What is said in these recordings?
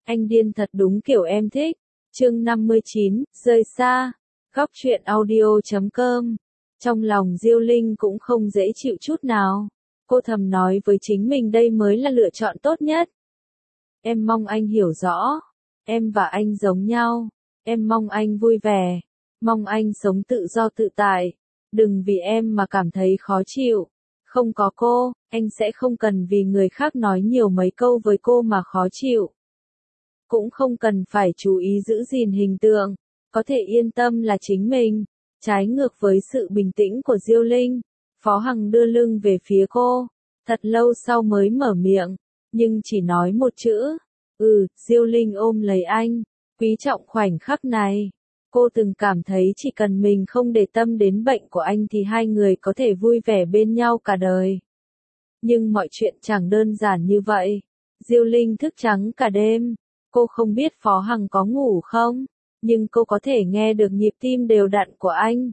Anh điên thật đúng kiểu em thích. Chương 59, rời xa. Góc truyện audio.com. Trong lòng Diêu Linh cũng không dễ chịu chút nào. Cô thầm nói với chính mình đây mới là lựa chọn tốt nhất. Em mong anh hiểu rõ. Em và anh giống nhau. Em mong anh vui vẻ. Mong anh sống tự do tự tại. Đừng vì em mà cảm thấy khó chịu. Không có cô, anh sẽ không cần vì người khác nói nhiều mấy câu với cô mà khó chịu. Cũng không cần phải chú ý giữ gìn hình tượng, có thể yên tâm là chính mình. Trái ngược với sự bình tĩnh của Diêu Linh, Phó Hằng đưa lưng về phía cô, thật lâu sau mới mở miệng, nhưng chỉ nói một chữ, Diêu Linh ôm lấy anh, quý trọng khoảnh khắc này. Cô từng cảm thấy chỉ cần mình không để tâm đến bệnh của anh thì hai người có thể vui vẻ bên nhau cả đời. Nhưng mọi chuyện chẳng đơn giản như vậy. Diêu Linh thức trắng cả đêm. Cô không biết Phó Hằng có ngủ không, nhưng cô có thể nghe được nhịp tim đều đặn của anh.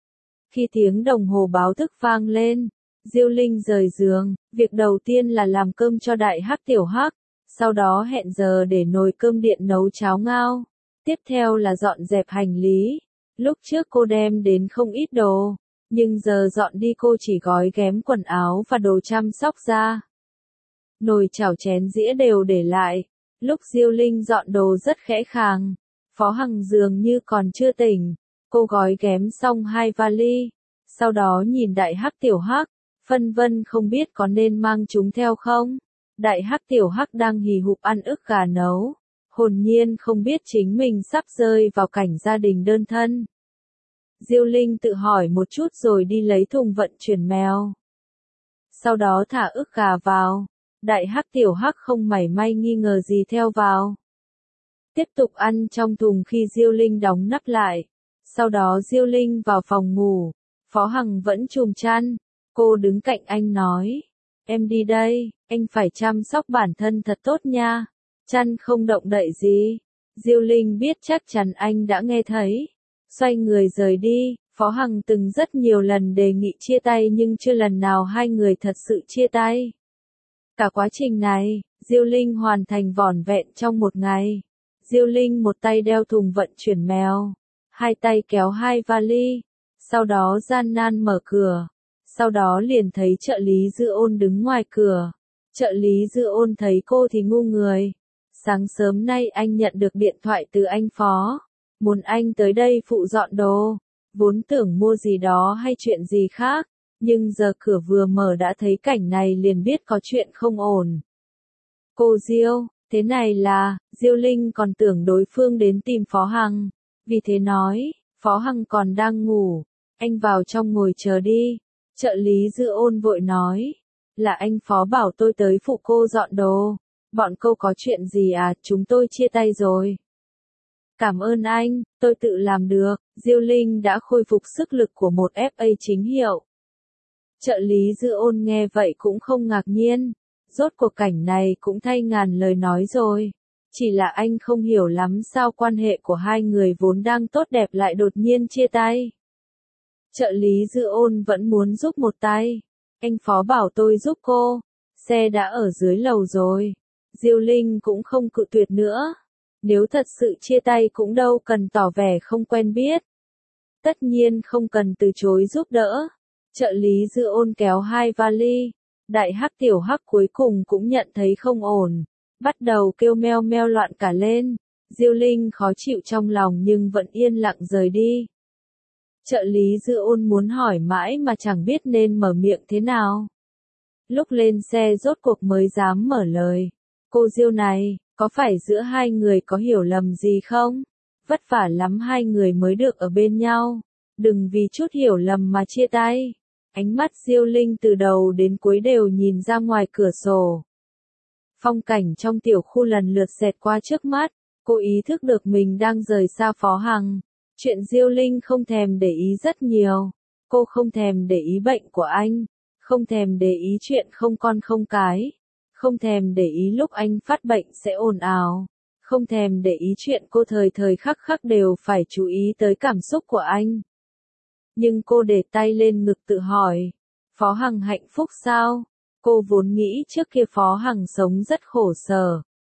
Khi tiếng đồng hồ báo thức vang lên, Diêu Linh rời giường, việc đầu tiên là làm cơm cho đại hắc tiểu hắc, sau đó hẹn giờ để nồi cơm điện nấu cháo ngao. Tiếp theo là dọn dẹp hành lý. Lúc trước cô đem đến không ít đồ, nhưng giờ dọn đi cô chỉ gói ghém quần áo và đồ chăm sóc ra. Nồi chảo chén dĩa đều để lại. Lúc Diêu Linh dọn đồ rất khẽ khàng, Phó Hằng dường như còn chưa tỉnh. Cô gói ghém xong hai vali, sau đó nhìn đại hắc tiểu hắc, phân vân không biết có nên mang chúng theo không. Đại hắc tiểu hắc đang hì hục ăn ức gà nấu, hồn nhiên không biết chính mình sắp rơi vào cảnh gia đình đơn thân. Diêu Linh tự hỏi một chút rồi đi lấy thùng vận chuyển mèo. Sau đó thả ức gà vào. Đại hắc tiểu hắc không mảy may nghi ngờ gì theo vào. Tiếp tục ăn trong thùng khi Diêu Linh đóng nắp lại. Sau đó Diêu Linh vào phòng ngủ. Phó Hằng vẫn chùm chăn. Cô đứng cạnh anh nói. Em đi đây, anh phải chăm sóc bản thân thật tốt nha. Chăn không động đậy gì. Diêu Linh biết chắc chắn anh đã nghe thấy. Xoay người rời đi. Phó Hằng từng rất nhiều lần đề nghị chia tay nhưng chưa lần nào hai người thật sự chia tay. Cả quá trình này, Diêu Linh hoàn thành vỏn vẹn trong một ngày. Diêu Linh một tay đeo thùng vận chuyển mèo, hai tay kéo hai vali, sau đó gian nan mở cửa. Sau đó liền thấy trợ lý Dư Ôn đứng ngoài cửa. Trợ lý Dư Ôn thấy cô thì ngu người. Sáng sớm nay anh nhận được điện thoại từ anh Phó, muốn anh tới đây phụ dọn đồ, vốn tưởng mua gì đó hay chuyện gì khác. Nhưng giờ cửa vừa mở đã thấy cảnh này liền biết có chuyện không ổn. Cô Diêu, thế này là, Diêu Linh còn tưởng đối phương đến tìm Phó Hằng. Vì thế nói, Phó Hằng còn đang ngủ, anh vào trong ngồi chờ đi. Trợ lý Dư Ôn vội nói, là anh Phó bảo tôi tới phụ cô dọn đồ. Bọn cô có chuyện gì à, chúng tôi chia tay rồi. Cảm ơn anh, tôi tự làm được. Diêu Linh đã khôi phục sức lực của một FA chính hiệu. Trợ lý Dư Ôn nghe vậy cũng không ngạc nhiên, rốt cuộc cảnh này cũng thay ngàn lời nói rồi. Chỉ là anh không hiểu lắm sao quan hệ của hai người vốn đang tốt đẹp lại đột nhiên chia tay. Trợ lý Dư Ôn vẫn muốn giúp một tay. Anh Phó bảo tôi giúp cô, xe đã ở dưới lầu rồi. Diêu Linh cũng không cự tuyệt nữa. Nếu thật sự chia tay cũng đâu cần tỏ vẻ không quen biết. Tất nhiên không cần từ chối giúp đỡ. Trợ lý Dư Ôn kéo hai vali. Đại hắc tiểu hắc cuối cùng cũng nhận thấy không ổn. Bắt đầu kêu meo meo loạn cả lên. Diêu Linh khó chịu trong lòng nhưng vẫn yên lặng rời đi. Trợ lý Dư Ôn muốn hỏi mãi mà chẳng biết nên mở miệng thế nào. Lúc lên xe rốt cuộc mới dám mở lời. Cô Diêu này, có phải giữa hai người có hiểu lầm gì không? Vất vả lắm hai người mới được ở bên nhau. Đừng vì chút hiểu lầm mà chia tay. Ánh mắt Diêu Linh từ đầu đến cuối đều nhìn ra ngoài cửa sổ. Phong cảnh trong tiểu khu lần lượt xẹt qua trước mắt. Cô ý thức được mình đang rời xa Phó Hằng. Chuyện Diêu Linh không thèm để ý rất nhiều. Cô không thèm để ý bệnh của anh. Không thèm để ý chuyện không con không cái. Không thèm để ý lúc anh phát bệnh sẽ ồn ào. Không thèm để ý chuyện cô thời thời khắc khắc đều phải chú ý tới cảm xúc của anh. Nhưng cô để tay lên ngực tự hỏi, Phó Hằng hạnh phúc sao? Cô vốn nghĩ trước kia Phó Hằng sống rất khổ sở,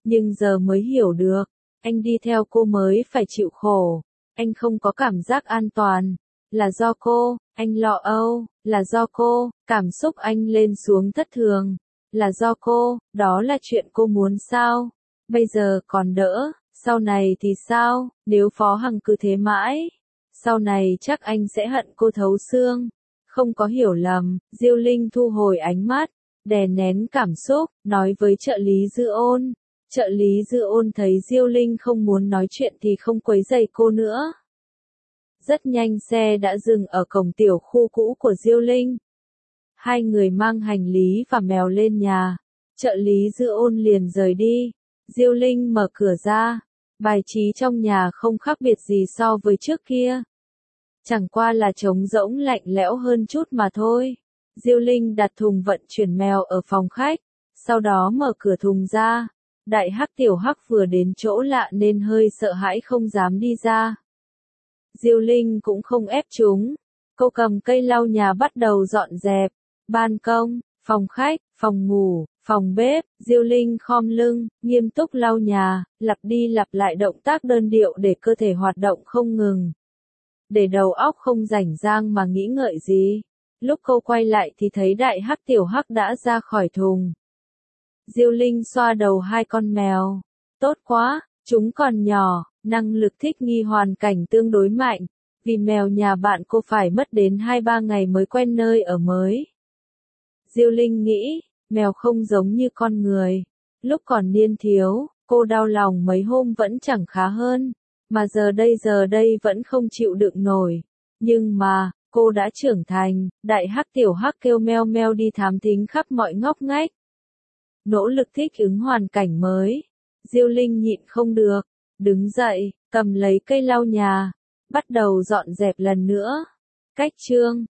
Nhưng giờ mới hiểu được, anh đi theo cô mới phải chịu khổ, anh không có cảm giác an toàn, là do cô, anh lo âu, là do cô, cảm xúc anh lên xuống thất thường, là do cô, đó là chuyện cô muốn sao? Bây giờ còn đỡ, sau này thì sao, nếu Phó Hằng cứ thế mãi, sau này chắc anh sẽ hận cô thấu xương. Không có hiểu lầm, Diêu Linh thu hồi ánh mắt, đè nén cảm xúc, nói với trợ lý Dư Ôn. Trợ lý Dư Ôn thấy Diêu Linh không muốn nói chuyện thì không quấy rầy cô nữa. Rất nhanh xe đã dừng ở cổng tiểu khu cũ của Diêu Linh. Hai người mang hành lý và mèo lên nhà. Trợ lý Dư Ôn liền rời đi. Diêu Linh mở cửa ra. Bài trí trong nhà không khác biệt gì so với trước kia. Chẳng qua là trống rỗng lạnh lẽo hơn chút mà thôi. Diêu Linh đặt thùng vận chuyển mèo ở phòng khách. Sau đó mở cửa thùng ra. Đại Hắc Tiểu Hắc vừa đến chỗ lạ nên hơi sợ hãi không dám đi ra. Diêu Linh cũng không ép chúng. Cô cầm cây lau nhà bắt đầu dọn dẹp. Ban công, phòng khách, phòng ngủ, phòng bếp. Diêu Linh khom lưng, nghiêm túc lau nhà, lặp đi lặp lại động tác đơn điệu để cơ thể hoạt động không ngừng. Để đầu óc không rảnh rang mà nghĩ ngợi gì. Lúc cô quay lại thì thấy Đại Hắc Tiểu Hắc đã ra khỏi thùng. Diêu Linh xoa đầu hai con mèo. Tốt quá, chúng còn nhỏ, năng lực thích nghi hoàn cảnh tương đối mạnh. Vì mèo nhà bạn cô phải mất đến 2-3 ngày mới quen nơi ở mới. Diêu Linh nghĩ, mèo không giống như con người. Lúc còn niên thiếu, cô đau lòng mấy hôm vẫn chẳng khá hơn. Mà giờ đây vẫn không chịu đựng nổi. Nhưng mà, cô đã trưởng thành, Đại Hắc Tiểu Hắc kêu meo meo đi thám thính khắp mọi ngóc ngách. Nỗ lực thích ứng hoàn cảnh mới. Diêu Linh nhịn không được, đứng dậy, cầm lấy cây lau nhà, bắt đầu dọn dẹp lần nữa. Cách chương